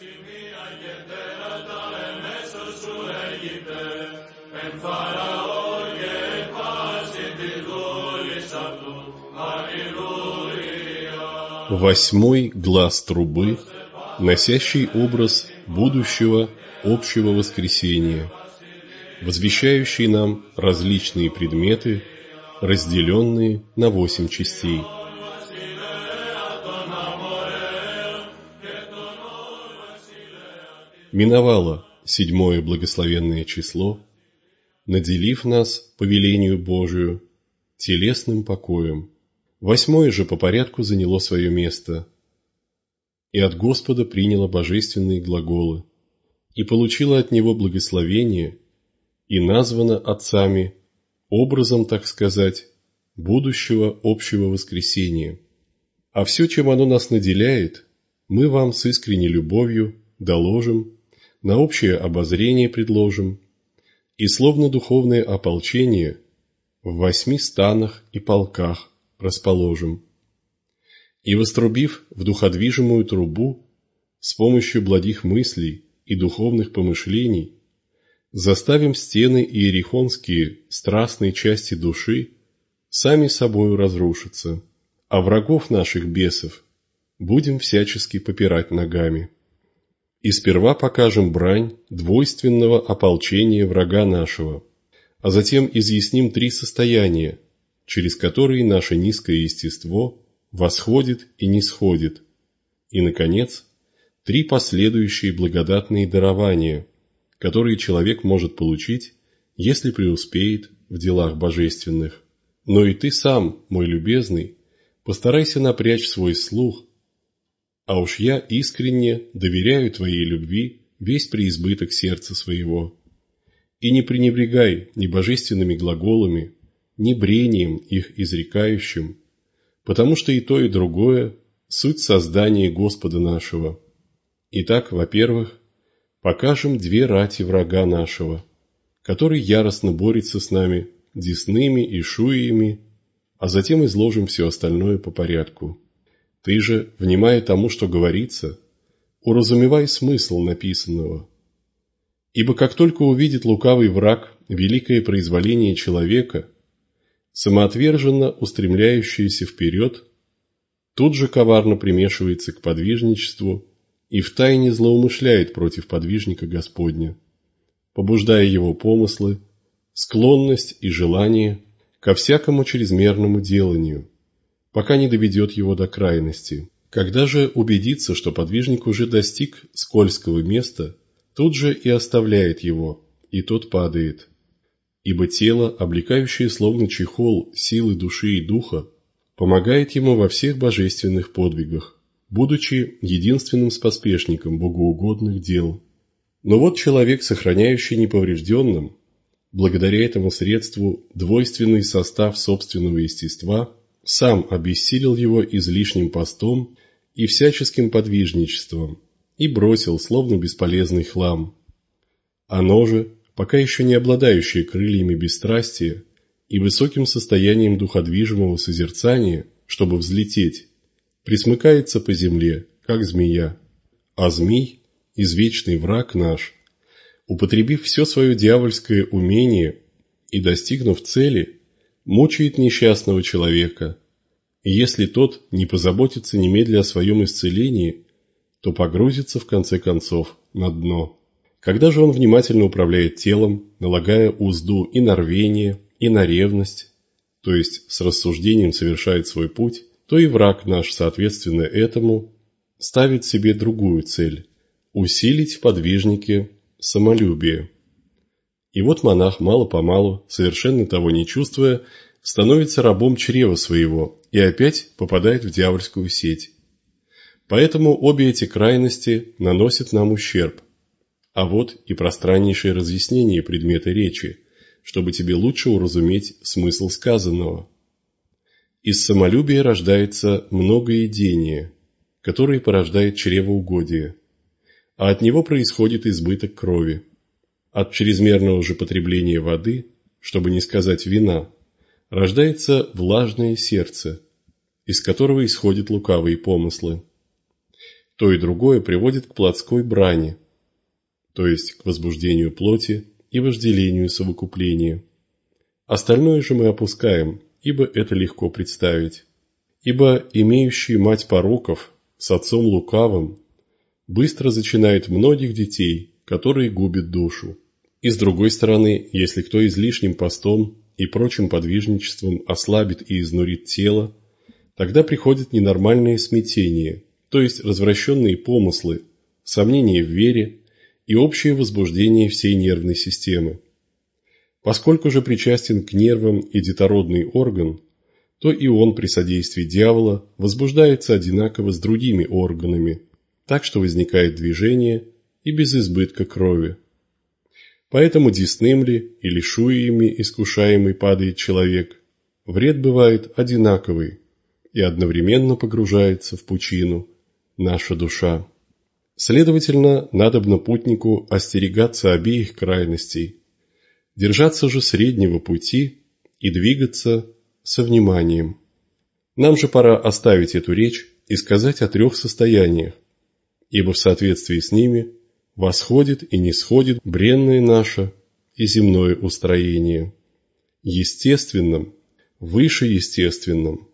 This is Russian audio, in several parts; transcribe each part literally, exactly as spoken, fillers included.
Восьмой глас трубы, носящий образ будущего общего воскресения, возвещающий нам различные предметы, разделенные на восемь частей. Миновало седьмое благословенное число, наделив нас по велению Божию телесным покоем. Восьмое же по порядку заняло свое место, и от Господа приняло божественные глаголы, и получило от Него благословение, и названо отцами образом, так сказать, будущего общего воскресения. А все, чем оно нас наделяет, мы вам с искренней любовью доложим, на общее обозрение предложим, и словно духовное ополчение в восьми станах и полках расположим. И вострубив в духодвижимую трубу с помощью благих мыслей и духовных помышлений, заставим стены иерихонские страстной части души сами собою разрушиться, а врагов наших бесов будем всячески попирать ногами. И сперва покажем брань двойственного ополчения врага нашего, а затем изъясним три состояния, через которые наше низкое естество восходит и нисходит, и, наконец, три последующие благодатные дарования, которые человек может получить, если преуспеет в делах божественных. Но и ты сам, мой любезный, постарайся напрячь свой слух, а уж я искренне доверяю твоей любви весь преизбыток сердца своего. И не пренебрегай ни божественными глаголами, ни брением их изрекающим, потому что и то, и другое – суть создания Господа нашего. Итак, во-первых, покажем две рати врага нашего, который яростно борется с нами десными и шуями, а затем изложим все остальное по порядку. Ты же, внимая тому, что говорится, уразумевай смысл написанного. Ибо как только увидит лукавый враг великое произволение человека, самоотверженно устремляющийся вперед, тут же коварно примешивается к подвижничеству и втайне злоумышляет против подвижника Господня, побуждая его помыслы, склонность и желание ко всякому чрезмерному деланию, пока не доведет его до крайности. Когда же убедится, что подвижник уже достиг скользкого места, тут же и оставляет его, и тот падает. Ибо тело, облекающее словно чехол силы души и духа, помогает ему во всех божественных подвигах, будучи единственным споспешником богоугодных дел. Но вот человек, сохраняющий неповрежденным, благодаря этому средству двойственный состав собственного естества, сам обессилил его излишним постом и всяческим подвижничеством и бросил, словно бесполезный хлам. Оно же, пока еще не обладающее крыльями бесстрастия и высоким состоянием духодвижимого созерцания, чтобы взлететь, присмыкается по земле, как змея. А змей, извечный враг наш, употребив все свое дьявольское умение и достигнув цели, мучает несчастного человека, и если тот не позаботится немедля о своем исцелении, то погрузится в конце концов на дно. Когда же он внимательно управляет телом, налагая узду и на рвение, и на ревность, то есть с рассуждением совершает свой путь, то и враг наш, соответственно этому, ставит себе другую цель – усилить в подвижнике самолюбие. И вот монах мало-помалу, совершенно того не чувствуя, становится рабом чрева своего и опять попадает в дьявольскую сеть. Поэтому обе эти крайности наносят нам ущерб. А вот и пространнейшее разъяснение предмета речи, чтобы тебе лучше уразуметь смысл сказанного. Из самолюбия рождается многоедение, которое порождает чревоугодие, а от него происходит избыток крови. От чрезмерного же потребления воды, чтобы не сказать вина, рождается влажное сердце, из которого исходят лукавые помыслы. То и другое приводит к плотской брани, то есть к возбуждению плоти и вожделению совокупления. Остальное же мы опускаем, ибо это легко представить. Ибо имеющий мать пороков с отцом лукавым быстро зачинает многих детей, которые губят душу. И с другой стороны, если кто излишним постом и прочим подвижничеством ослабит и изнурит тело, тогда приходит ненормальное смятение, то есть развращенные помыслы, сомнения в вере и общее возбуждение всей нервной системы. Поскольку же причастен к нервам и детородный орган, то и он при содействии дьявола возбуждается одинаково с другими органами, так что возникает движение и без избытка крови. Поэтому десным ли или шуями искушаемый падает человек, вред бывает одинаковый и одновременно погружается в пучину наша душа. Следовательно, надобно путнику остерегаться обеих крайностей, держаться же среднего пути и двигаться со вниманием. Нам же пора оставить эту речь и сказать о трех состояниях, ибо в соответствии с ними восходит и нисходит бренное наше и земное устроение. Естественном, вышеестественном,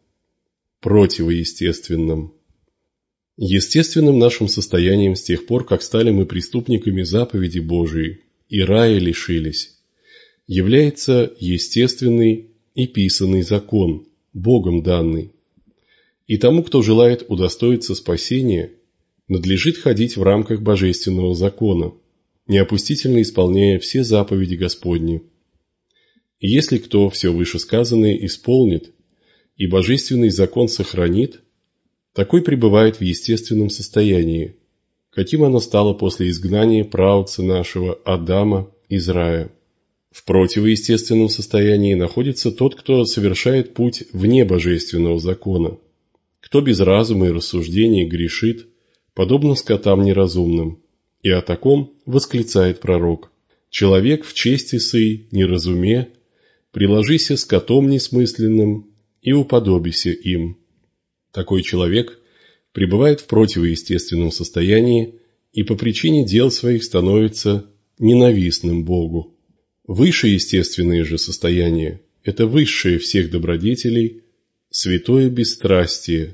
противоестественном. Естественным нашим состоянием с тех пор, как стали мы преступниками заповеди Божией и рая лишились, является естественный и писанный закон, Богом данный. И тому, кто желает удостоиться спасения, надлежит ходить в рамках божественного закона, неопустительно исполняя все заповеди Господни. И если кто все вышесказанное исполнит и божественный закон сохранит, такой пребывает в естественном состоянии, каким оно стало после изгнания праотца нашего Адама из рая. В противоестественном состоянии находится тот, кто совершает путь вне божественного закона, кто без разума и рассуждений грешит, подобно скотам неразумным, и о таком восклицает пророк: «Человек в чести сей неразуме, приложися скотом несмысленным и уподобися им». Такой человек пребывает в противоестественном состоянии и по причине дел своих становится ненавистным Богу. Вышеестественное же состояние – это высшее всех добродетелей, святое бесстрастие,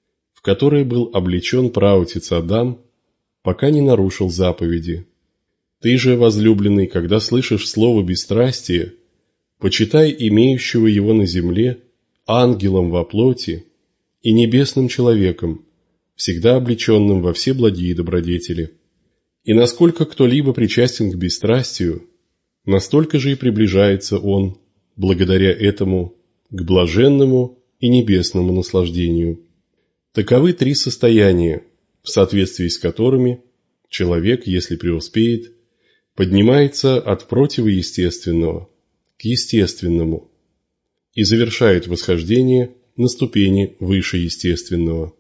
в которое был облечен праотец Адам, пока не нарушил заповеди. Ты же, возлюбленный, когда слышишь слово бесстрастие, почитай имеющего его на земле ангелом во плоти и небесным человеком, всегда облеченным во все благие добродетели. И насколько кто-либо причастен к бесстрастию, настолько же и приближается он, благодаря этому, к блаженному и небесному наслаждению. Таковы три состояния, в соответствии с которыми человек, если преуспеет, поднимается от противоестественного к естественному и завершает восхождение на ступени выше естественного.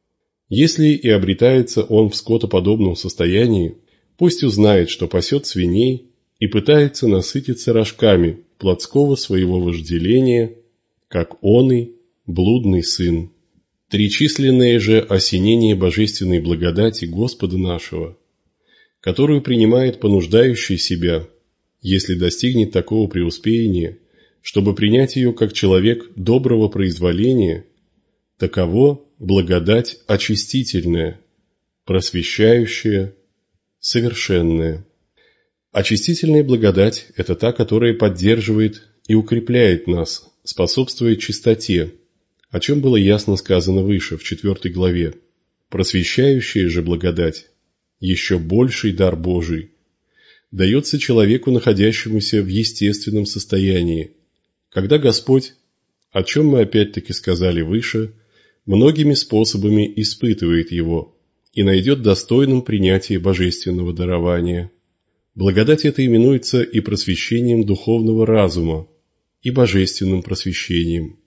Если и обретается он в скотоподобном состоянии, пусть узнает, что пасет свиней и пытается насытиться рожками плотского своего вожделения, как оный блудный сын. Тричисленное же осенение божественной благодати Господа нашего, которую принимает понуждающий себя, если достигнет такого преуспеяния, чтобы принять ее как человек доброго произволения, таково благодать очистительная, просвещающая, совершенная. Очистительная благодать – это та, которая поддерживает и укрепляет нас, способствуя чистоте, о чем было ясно сказано выше, в четвертой главе. Просвещающая же благодать, еще больший дар Божий, дается человеку, находящемуся в естественном состоянии, когда Господь, о чем мы опять-таки сказали выше, многими способами испытывает его и найдет достойным принятие божественного дарования. Благодать эта именуется и просвещением духовного разума, и божественным просвещением.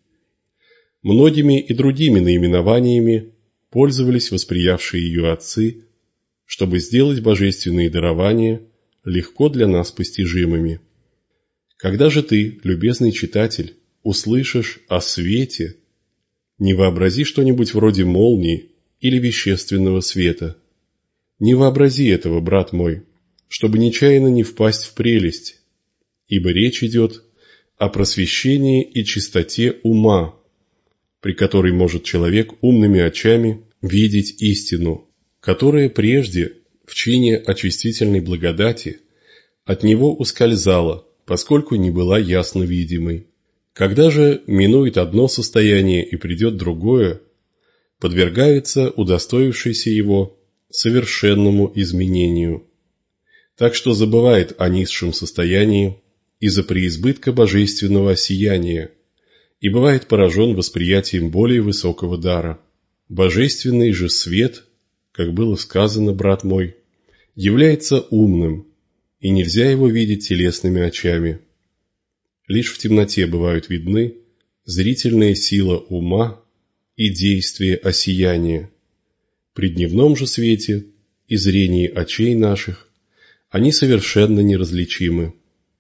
Многими и другими наименованиями пользовались восприявшие ее отцы, чтобы сделать божественные дарования легко для нас постижимыми. Когда же ты, любезный читатель, услышишь о свете, не вообрази что-нибудь вроде молнии, или вещественного света. Не вообрази этого, брат мой, чтобы нечаянно не впасть в прелесть, ибо речь идет о просвещении и чистоте ума, при которой может человек умными очами видеть истину, которая прежде в чине очистительной благодати от него ускользала, поскольку не была ясно видимой. Когда же минует одно состояние и придет другое, подвергается удостоившийся его совершенному изменению, так что забывает о низшем состоянии из-за преизбытка божественного сияния и бывает поражен восприятием более высокого дара. Божественный же свет, как было сказано, брат мой, является умным, и нельзя его видеть телесными очами. Лишь в темноте бывают видны зрительная сила ума и действие осияния. При дневном же свете и зрении очей наших они совершенно неразличимы,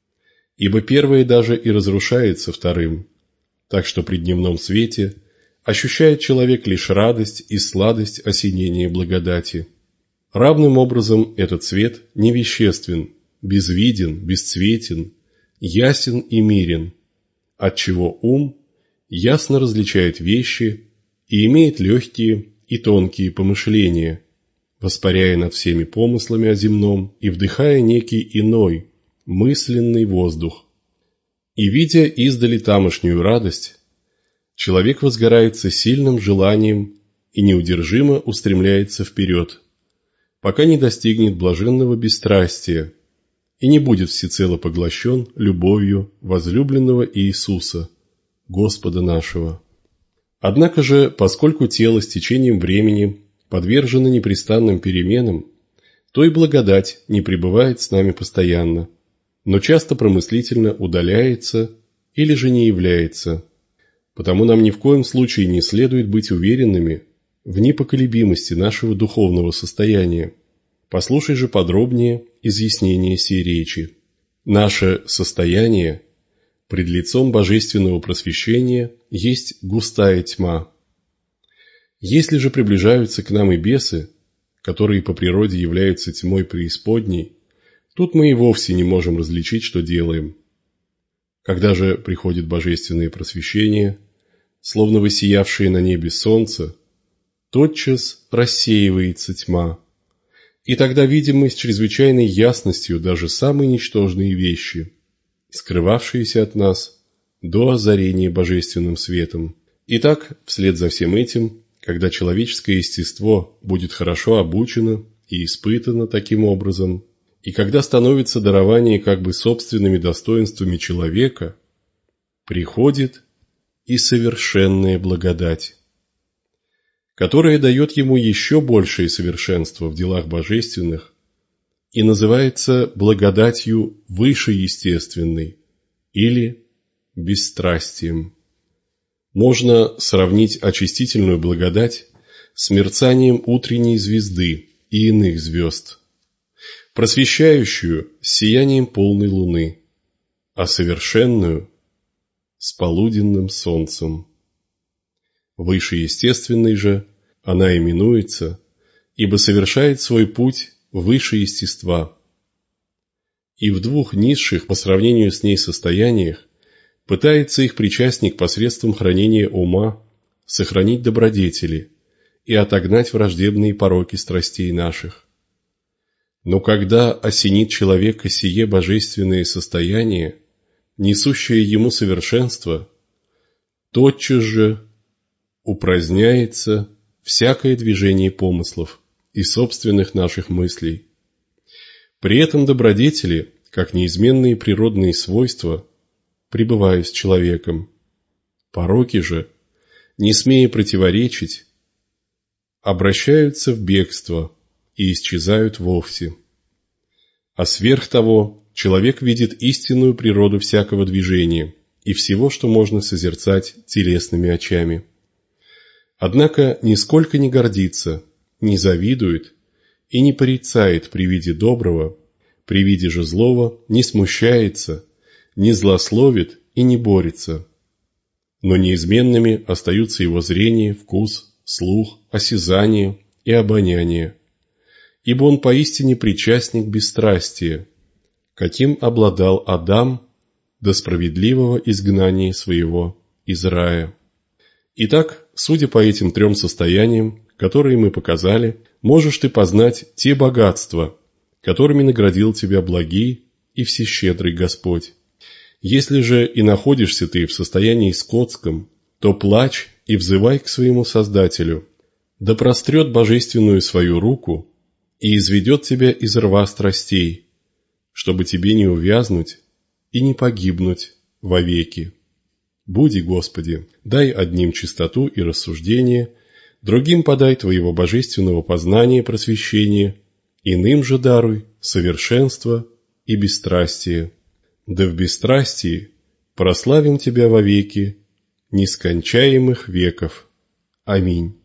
ибо первое даже и разрушается вторым, так что при дневном свете ощущает человек лишь радость и сладость осенения благодати. Равным образом этот свет невеществен, безвиден, бесцветен, ясен и мирен, отчего ум ясно различает вещи и имеет легкие и тонкие помышления, воспаряя над всеми помыслами о земном и вдыхая некий иной, мысленный воздух. И, видя издали тамошнюю радость, человек возгорается сильным желанием и неудержимо устремляется вперед, пока не достигнет блаженного бесстрастия и не будет всецело поглощен любовью возлюбленного Иисуса, Господа нашего. Однако же, поскольку тело с течением времени подвержено непрестанным переменам, то и благодать не пребывает с нами постоянно, но часто промыслительно удаляется или же не является. Потому нам ни в коем случае не следует быть уверенными в непоколебимости нашего духовного состояния. Послушай же подробнее изъяснение сей речи. Наше состояние пред лицом божественного просвещения есть густая тьма. Если же приближаются к нам и бесы, которые по природе являются тьмой преисподней, тут мы и вовсе не можем различить, что делаем. Когда же приходит божественное просвещение, словно воссиявшее на небе солнце, тотчас рассеивается тьма, и тогда видим мы с чрезвычайной ясностью даже самые ничтожные вещи, скрывавшиеся от нас до озарения божественным светом. Итак, вслед за всем этим, когда человеческое естество будет хорошо обучено и испытано таким образом, и когда становится дарование как бы собственными достоинствами человека, приходит и совершенная благодать, которая дает ему еще большее совершенство в делах божественных и называется благодатью вышеестественной или бесстрастием. Можно сравнить очистительную благодать с мерцанием утренней звезды и иных звезд, просвещающую с сиянием полной луны, а совершенную с полуденным солнцем. Вышеестественной же она именуется, ибо совершает свой путь выше естества. И в двух низших по сравнению с ней состояниях пытается их причастник посредством хранения ума сохранить добродетели и отогнать враждебные пороки страстей наших. Но когда осенит человека сие божественное состояние, несущее ему совершенство, тотчас же упраздняется всякое движение помыслов и собственных наших мыслей. При этом добродетели, как неизменные природные свойства, пребывают с человеком. Пороки же, не смея противоречить, обращаются в бегство и исчезают вовсе. А сверх того, человек видит истинную природу всякого движения и всего, что можно созерцать телесными очами. Однако нисколько не гордится, не завидует и не порицает при виде доброго, при виде же злого не смущается, не злословит и не борется. Но неизменными остаются его зрение, вкус, слух, осязание и обоняние. Ибо он поистине причастник бесстрастия, каким обладал Адам до справедливого изгнания своего из рая. Итак, судя по этим трем состояниям, которые мы показали, можешь ты познать те богатства, которыми наградил тебя благий и всещедрый Господь. Если же и находишься ты в состоянии скотском, то плачь и взывай к своему Создателю, да прострет божественную свою руку и изведет тебя из рва страстей, чтобы тебе не увязнуть и не погибнуть вовеки. Буди, Господи, дай одним чистоту и рассуждение, другим подай Твоего божественного познания и просвещения, иным же даруй совершенство и бесстрастие. Да в бесстрастии прославим Тебя вовеки, нескончаемых веков. Аминь.